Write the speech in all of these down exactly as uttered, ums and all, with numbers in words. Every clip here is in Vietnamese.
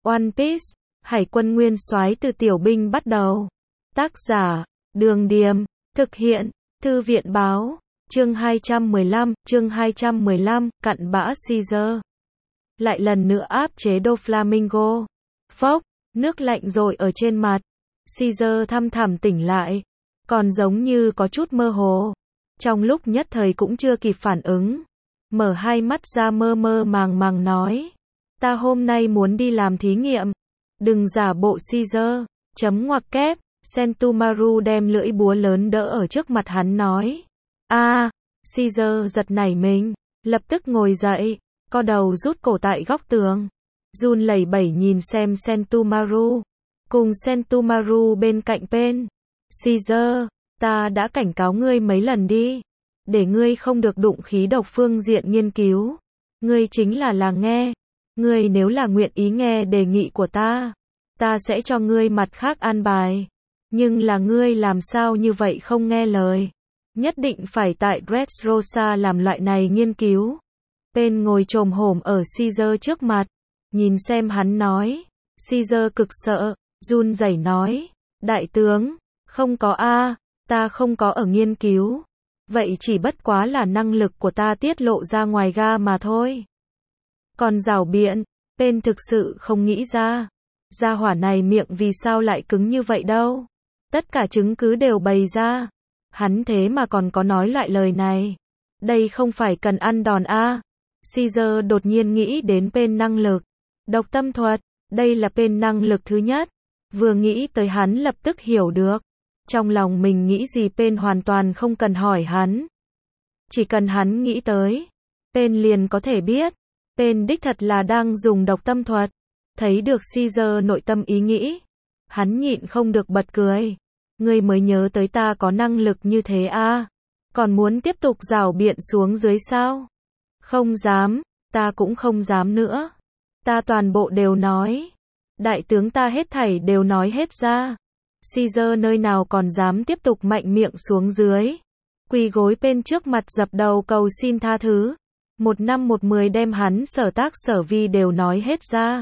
One Piece, Hải quân nguyên soái từ tiểu binh bắt đầu. Tác giả, Đường Điềm, thực hiện, Thư viện Báo, chương hai trăm mười lăm, chương hai trăm mười lăm, cặn bã Caesar. Lại lần nữa áp chế Doflamingo. Phốc, nước lạnh rội ở trên mặt. Caesar thăm thẳm tỉnh lại, còn giống như có chút mơ hồ. Trong lúc nhất thời cũng chưa kịp phản ứng, mở hai mắt ra mơ mơ màng màng nói: ta hôm nay muốn đi làm thí nghiệm. Đừng giả bộ Caesar, chấm ngoặc kép. Sentomaru đem lưỡi búa lớn đỡ ở trước mặt hắn nói. A, à, Caesar giật nảy mình, lập tức ngồi dậy, co đầu rút cổ tại góc tường. Run lẩy bẩy nhìn xem Sentomaru, cùng Sentomaru bên cạnh Pen. Caesar, ta đã cảnh cáo ngươi mấy lần đi, để ngươi không được đụng khí độc phương diện nghiên cứu. Ngươi chính là là nghe. Ngươi nếu là nguyện ý nghe đề nghị của ta, ta sẽ cho ngươi mặt khác an bài. Nhưng là ngươi làm sao như vậy không nghe lời. Nhất định phải tại Dressrosa làm loại này nghiên cứu. Pen ngồi chồm hổm ở Caesar trước mặt, nhìn xem hắn nói. Caesar cực sợ, run rẩy nói. Đại tướng, không có a, ta không có ở nghiên cứu. Vậy chỉ bất quá là năng lực của ta tiết lộ ra ngoài ga mà thôi. Còn rảo biện, Pen thực sự không nghĩ ra. Gia hỏa này miệng vì sao lại cứng như vậy đâu. Tất cả chứng cứ đều bày ra. Hắn thế mà còn có nói loại lời này. Đây không phải cần ăn đòn a. À. Caesar đột nhiên nghĩ đến Pen năng lực. Độc tâm thuật, đây là Pen năng lực thứ nhất. Vừa nghĩ tới hắn lập tức hiểu được. Trong lòng mình nghĩ gì Pen hoàn toàn không cần hỏi hắn. Chỉ cần hắn nghĩ tới, Pen liền có thể biết. Pen đích thật là đang dùng độc tâm thuật. Thấy được Caesar nội tâm ý nghĩ, hắn nhịn không được bật cười. Ngươi mới nhớ tới ta có năng lực như thế à? Còn muốn tiếp tục rảo biện xuống dưới sao? Không dám, ta cũng không dám nữa. Ta toàn bộ đều nói. Đại tướng ta hết thảy đều nói hết ra. Caesar nơi nào còn dám tiếp tục mạnh miệng xuống dưới. Quỳ gối bên trước mặt dập đầu cầu xin tha thứ. Một năm một mười đem hắn sở tác sở vi đều nói hết ra.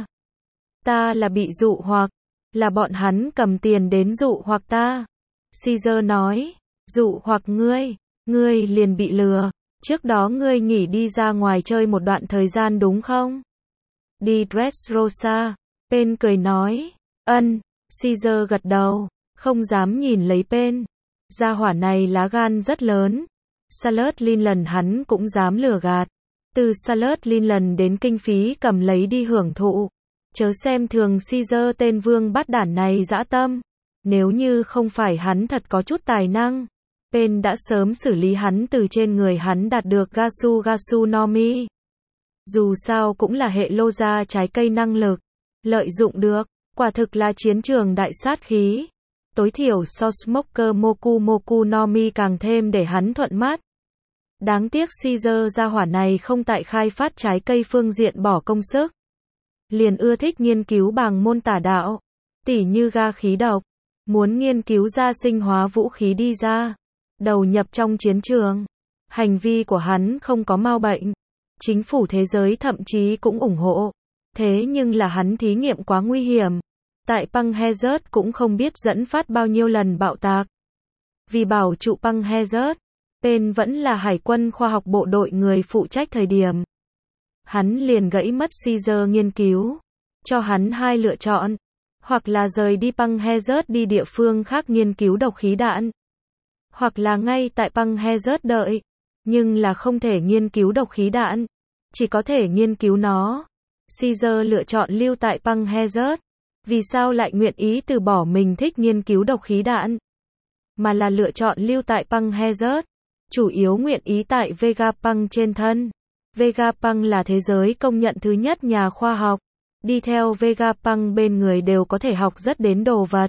Ta là bị dụ hoặc, là bọn hắn cầm tiền đến dụ hoặc ta. Caesar nói, dụ hoặc ngươi, ngươi liền bị lừa. Trước đó ngươi nghỉ đi ra ngoài chơi một đoạn thời gian đúng không? Đi Dressrosa. Pen cười nói, ân. Caesar gật đầu, không dám nhìn lấy Pen. Gia hỏa này lá gan rất lớn. Salad Linland hắn cũng dám lừa gạt. Từ Salad Linland đến kinh phí cầm lấy đi hưởng thụ. Chớ xem thường Caesar tên vương bát đản này dã tâm. Nếu như không phải hắn thật có chút tài năng, Pen đã sớm xử lý hắn từ trên người hắn đạt được Gasu Gasu no Mi. Dù sao cũng là hệ lô gia trái cây năng lực. Lợi dụng được, quả thực là chiến trường đại sát khí. Tối thiểu so Smoker Moku Moku no Mi càng thêm để hắn thuận mắt. Đáng tiếc Caesar gia hỏa này không tại khai phát trái cây phương diện bỏ công sức. Liền ưa thích nghiên cứu bằng môn tà đạo, tỉ như ga khí độc, muốn nghiên cứu ra sinh hóa vũ khí đi ra, đầu nhập trong chiến trường. Hành vi của hắn không có mau bệnh, chính phủ thế giới thậm chí cũng ủng hộ. Thế nhưng là hắn thí nghiệm quá nguy hiểm, tại Păng Hazard cũng không biết dẫn phát bao nhiêu lần bạo tạc. Vì bảo trụ Păng Hazard, Pen vẫn là hải quân khoa học bộ đội người phụ trách thời điểm. Hắn liền gãy mất Caesar nghiên cứu, cho hắn hai lựa chọn, hoặc là rời đi Păng Hazard đi địa phương khác nghiên cứu độc khí đạn, hoặc là ngay tại Păng Hazard đợi, nhưng là không thể nghiên cứu độc khí đạn, chỉ có thể nghiên cứu nó. Caesar lựa chọn lưu tại Păng Hazard, vì sao lại nguyện ý từ bỏ mình thích nghiên cứu độc khí đạn, mà là lựa chọn lưu tại Păng Hazard, chủ yếu nguyện ý tại Vegapunk trên thân. Vegapunk là thế giới công nhận thứ nhất nhà khoa học. Đi theo Vegapunk bên người đều có thể học rất đến đồ vật.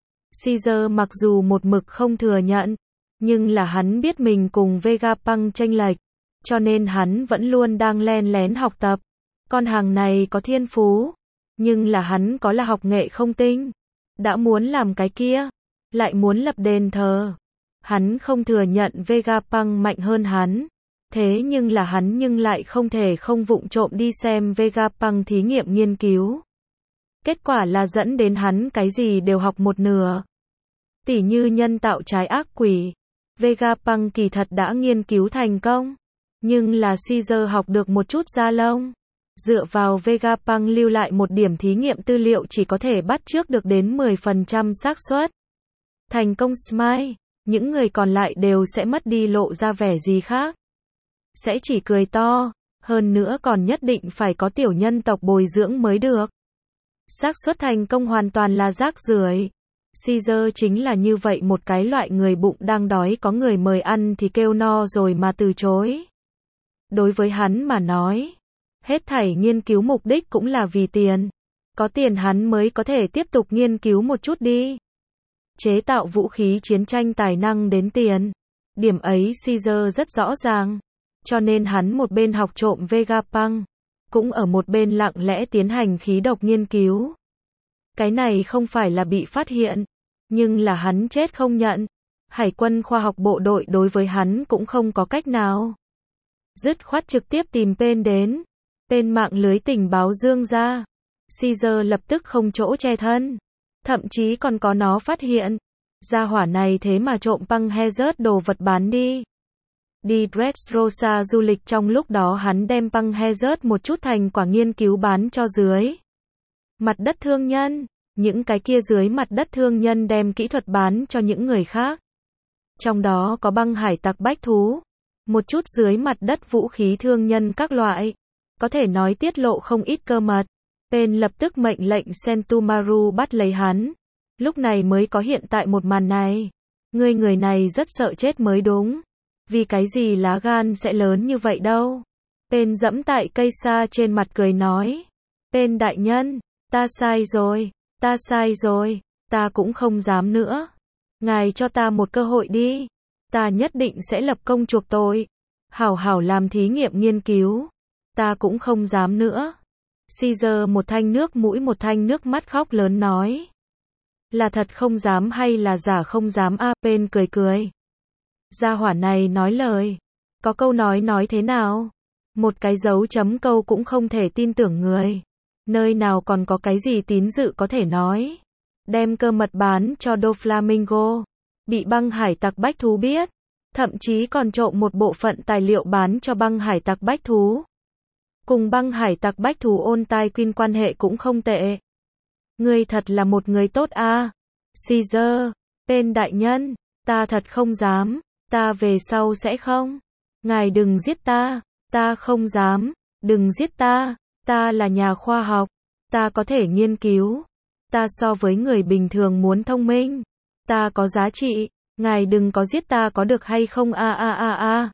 Caesar mặc dù một mực không thừa nhận, nhưng là hắn biết mình cùng Vegapunk chênh lệch, cho nên hắn vẫn luôn đang len lén học tập. Con hàng này có thiên phú, nhưng là hắn có là học nghệ không tinh. Đã muốn làm cái kia, lại muốn lập đền thờ. Hắn không thừa nhận Vegapunk mạnh hơn hắn. Thế nhưng là hắn nhưng lại không thể không vụng trộm đi xem Vegapunk thí nghiệm nghiên cứu. Kết quả là dẫn đến hắn cái gì đều học một nửa. Tỉ như nhân tạo trái ác quỷ. Vegapunk kỳ thật đã nghiên cứu thành công. Nhưng là Caesar học được một chút da lông. Dựa vào Vegapunk lưu lại một điểm thí nghiệm tư liệu chỉ có thể bắt chước được đến mười phần trăm xác suất thành công smile. Những người còn lại đều sẽ mất đi lộ ra vẻ gì khác. Sẽ chỉ cười to. Hơn nữa còn nhất định phải có tiểu nhân tộc bồi dưỡng mới được. Xác suất thành công hoàn toàn là rác rưởi. Caesar chính là như vậy một cái loại người bụng đang đói có người mời ăn thì kêu no rồi mà từ chối. Đối với hắn mà nói, hết thảy nghiên cứu mục đích cũng là vì tiền. Có tiền hắn mới có thể tiếp tục nghiên cứu một chút đi. Chế tạo vũ khí chiến tranh tài năng đến tiền. Điểm ấy Caesar rất rõ ràng. Cho nên hắn một bên học trộm Vegapunk, cũng ở một bên lặng lẽ tiến hành khí độc nghiên cứu. Cái này không phải là bị phát hiện, nhưng là hắn chết không nhận. Hải quân khoa học bộ đội đối với hắn cũng không có cách nào. Dứt khoát trực tiếp tìm Pen đến. Pen mạng lưới tình báo dương ra. Caesar lập tức không chỗ che thân. Thậm chí còn có nó phát hiện. Gia hỏa này thế mà trộm Punk Hazard đồ vật bán đi. Đi Dressrosa du lịch trong lúc đó hắn đem Punk Hazard một chút thành quả nghiên cứu bán cho dưới mặt đất thương nhân. Những cái kia dưới mặt đất thương nhân đem kỹ thuật bán cho những người khác. Trong đó có băng hải tặc bách thú. Một chút dưới mặt đất vũ khí thương nhân các loại. Có thể nói tiết lộ không ít cơ mật. Pen lập tức mệnh lệnh Sentomaru bắt lấy hắn. Lúc này mới có hiện tại một màn này. Người người này rất sợ chết mới đúng. Vì cái gì lá gan sẽ lớn như vậy đâu. Pen dẫm tại cây sa trên mặt cười nói. Pen đại nhân, ta sai rồi, ta sai rồi, ta cũng không dám nữa. Ngài cho ta một cơ hội đi. Ta nhất định sẽ lập công chuộc tội. Hảo hảo làm thí nghiệm nghiên cứu. Ta cũng không dám nữa. Caesar một thanh nước mũi một thanh nước mắt khóc lớn nói. Là thật không dám hay là giả không dám a? Pen cười cười. Gia hỏa này nói lời. Có câu nói nói thế nào? Một cái dấu chấm câu cũng không thể tin tưởng người. Nơi nào còn có cái gì tín dự có thể nói. Đem cơ mật bán cho Doflamingo. Bị băng hải tặc bách thú biết. Thậm chí còn trộm một bộ phận tài liệu bán cho băng hải tặc bách thú. Cùng băng hải tặc bách thú ôn tai quyên quan hệ cũng không tệ. Ngươi thật là một người tốt a. À? Caesar, Pen đại nhân, ta thật không dám. Ta về sau sẽ không. Ngài đừng giết ta. Ta không dám. Đừng giết ta. Ta là nhà khoa học. Ta có thể nghiên cứu. Ta so với người bình thường muốn thông minh. Ta có giá trị. Ngài đừng có giết ta có được hay không a a a a.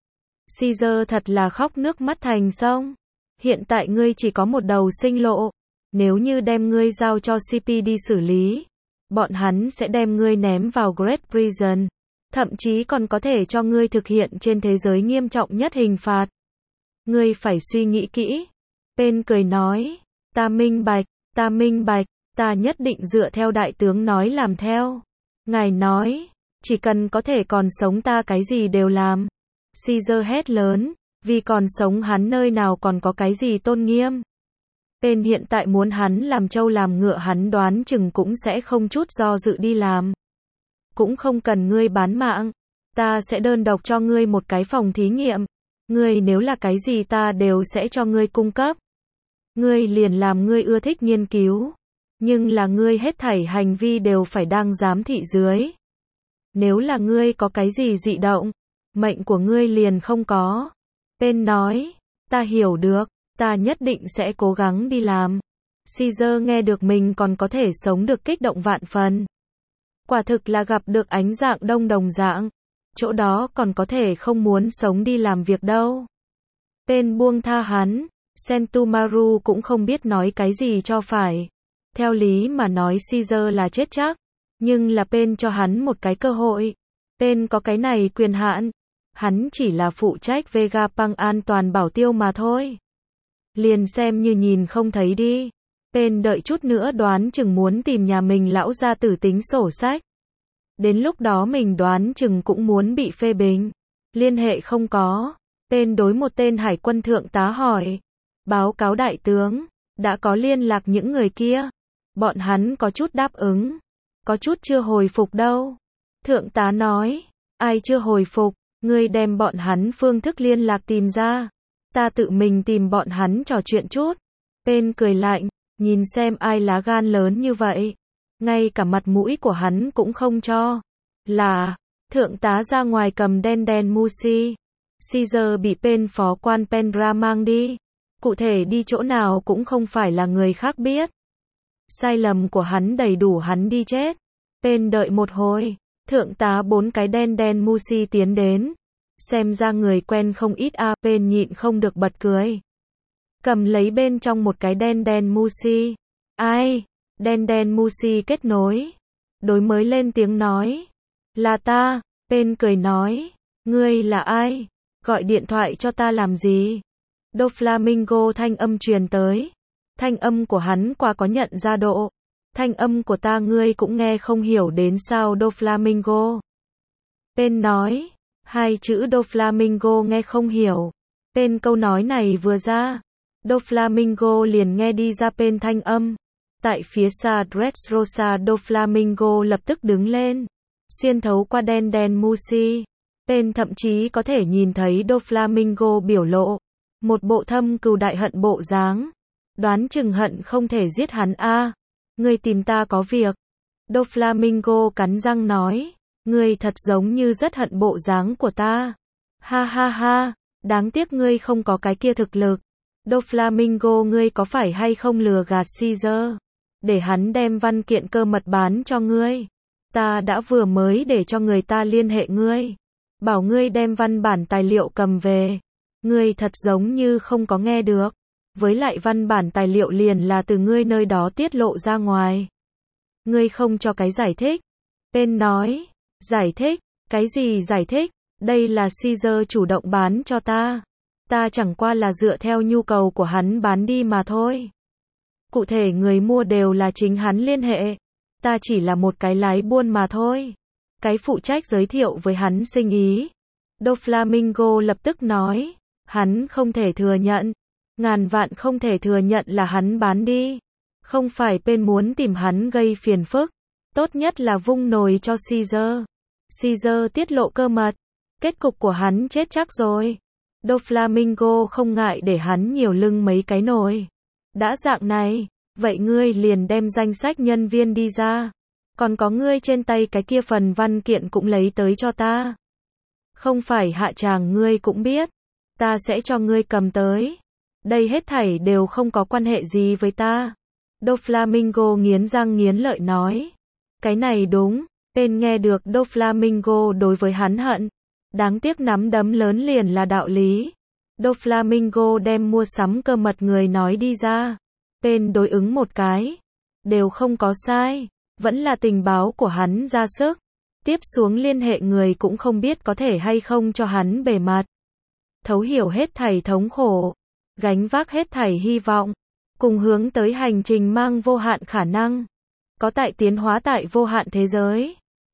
Caesar thật là khóc nước mắt thành sông. Hiện tại ngươi chỉ có một đầu sinh lộ. Nếu như đem ngươi giao cho xê pê đi xử lý, bọn hắn sẽ đem ngươi ném vào Great Prison. Thậm chí còn có thể cho ngươi thực hiện trên thế giới nghiêm trọng nhất hình phạt. Ngươi phải suy nghĩ kỹ. Pen cười nói. Ta minh bạch, ta minh bạch, ta nhất định dựa theo đại tướng nói làm theo. Ngài nói, chỉ cần có thể còn sống ta cái gì đều làm. Caesar hét lớn, vì còn sống hắn nơi nào còn có cái gì tôn nghiêm. Pen hiện tại muốn hắn làm trâu làm ngựa hắn đoán chừng cũng sẽ không chút do dự đi làm. Cũng không cần ngươi bán mạng. Ta sẽ đơn độc cho ngươi một cái phòng thí nghiệm. Ngươi nếu là cái gì ta đều sẽ cho ngươi cung cấp. Ngươi liền làm ngươi ưa thích nghiên cứu. Nhưng là ngươi hết thảy hành vi đều phải đang giám thị dưới. Nếu là ngươi có cái gì dị động, mệnh của ngươi liền không có. Pen nói, ta hiểu được, ta nhất định sẽ cố gắng đi làm. Caesar nghe được mình còn có thể sống được kích động vạn phần. Quả thực là gặp được ánh dạng đông đồng dạng. Chỗ đó còn có thể không muốn sống đi làm việc đâu. Pen buông tha hắn. Sentomaru cũng không biết nói cái gì cho phải. Theo lý mà nói Caesar là chết chắc. Nhưng là Pen cho hắn một cái cơ hội. Pen có cái này quyền hạn. Hắn chỉ là phụ trách Vegapunk an toàn bảo tiêu mà thôi. Liền xem như nhìn không thấy đi. Pen đợi chút nữa đoán chừng muốn tìm nhà mình lão gia tử tính sổ sách. Đến lúc đó mình đoán chừng cũng muốn bị phê bình. Liên hệ không có. Pen đối một tên hải quân thượng tá hỏi. Báo cáo đại tướng. đã có liên lạc những người kia. Bọn hắn có chút đáp ứng, có chút chưa hồi phục đâu. Thượng tá nói, ai chưa hồi phục, ngươi đem bọn hắn phương thức liên lạc tìm ra. Ta tự mình tìm bọn hắn trò chuyện chút. Pen cười lạnh, nhìn xem ai lá gan lớn như vậy. Ngay cả mặt mũi của hắn cũng không cho. Là, thượng tá ra ngoài cầm đen đen Musi. Caesar bị Pen phó quan Pendra mang đi. Cụ thể đi chỗ nào cũng không phải là người khác biết. Sai lầm của hắn đầy đủ hắn đi chết. Pen đợi một hồi, thượng tá bốn cái đen đen Musi tiến đến. Xem ra người quen không ít a, Pen nhịn không được bật cười. Cầm lấy bên trong một cái đen đen Musi. Ai? Đen đen Musi kết nối. Đối mới lên tiếng nói. Là ta, Pen cười nói. Ngươi là ai? Gọi điện thoại cho ta làm gì? Doflamingo thanh âm truyền tới. Thanh âm của hắn qua có nhận ra độ. Thanh âm của ta ngươi cũng nghe không hiểu đến sao Doflamingo. Pen nói. Hai chữ Doflamingo nghe không hiểu. Pen câu nói này vừa ra. Doflamingo liền nghe đi ra Pen thanh âm. Tại phía xa Dressrosa Doflamingo lập tức đứng lên. Xuyên thấu qua đen đen Musi. Pen thậm chí có thể nhìn thấy Doflamingo biểu lộ. Một bộ thâm cừu đại hận bộ dáng. Đoán chừng hận không thể giết hắn a. À. Ngươi tìm ta có việc. Doflamingo cắn răng nói. Ngươi thật giống như rất hận bộ dáng của ta. Ha ha ha. Đáng tiếc ngươi không có cái kia thực lực. Doflamingo ngươi có phải hay không lừa gạt Caesar? Để hắn đem văn kiện cơ mật bán cho ngươi. Ta đã vừa mới để cho người ta liên hệ ngươi. Bảo ngươi đem văn bản tài liệu cầm về. Ngươi thật giống như không có nghe được. Với lại văn bản tài liệu liền là từ ngươi nơi đó tiết lộ ra ngoài. Ngươi không cho cái giải thích. Pen nói. Giải thích? Cái gì giải thích? Đây là Caesar chủ động bán cho ta. Ta chẳng qua là dựa theo nhu cầu của hắn bán đi mà thôi. Cụ thể người mua đều là chính hắn liên hệ. Ta chỉ là một cái lái buôn mà thôi. Cái phụ trách giới thiệu với hắn sinh ý. Doflamingo lập tức nói. Hắn không thể thừa nhận. Ngàn vạn không thể thừa nhận là hắn bán đi. Không phải Pen muốn tìm hắn gây phiền phức. Tốt nhất là vung nồi cho Caesar. Caesar tiết lộ cơ mật. Kết cục của hắn chết chắc rồi. Doflamingo không ngại để hắn nhiều lưng mấy cái nồi. Đã dạng này, vậy ngươi liền đem danh sách nhân viên đi ra. Còn có ngươi trên tay cái kia phần văn kiện cũng lấy tới cho ta. Không phải hạ tràng ngươi cũng biết. Ta sẽ cho ngươi cầm tới. Đây hết thảy đều không có quan hệ gì với ta. Doflamingo nghiến răng nghiến lợi nói. Cái này đúng. Pen nghe được Doflamingo đối với hắn hận. Đáng tiếc nắm đấm lớn liền là đạo lý. Doflamingo đem mua sắm cơ mật người nói đi ra. Pen đối ứng một cái. Đều không có sai. Vẫn là tình báo của hắn ra sức. Tiếp xuống liên hệ người cũng không biết có thể hay không cho hắn bề mặt. Thấu hiểu hết thảy thống khổ. Gánh vác hết thảy hy vọng. Cùng hướng tới hành trình mang vô hạn khả năng. Có tại tiến hóa tại vô hạn thế giới.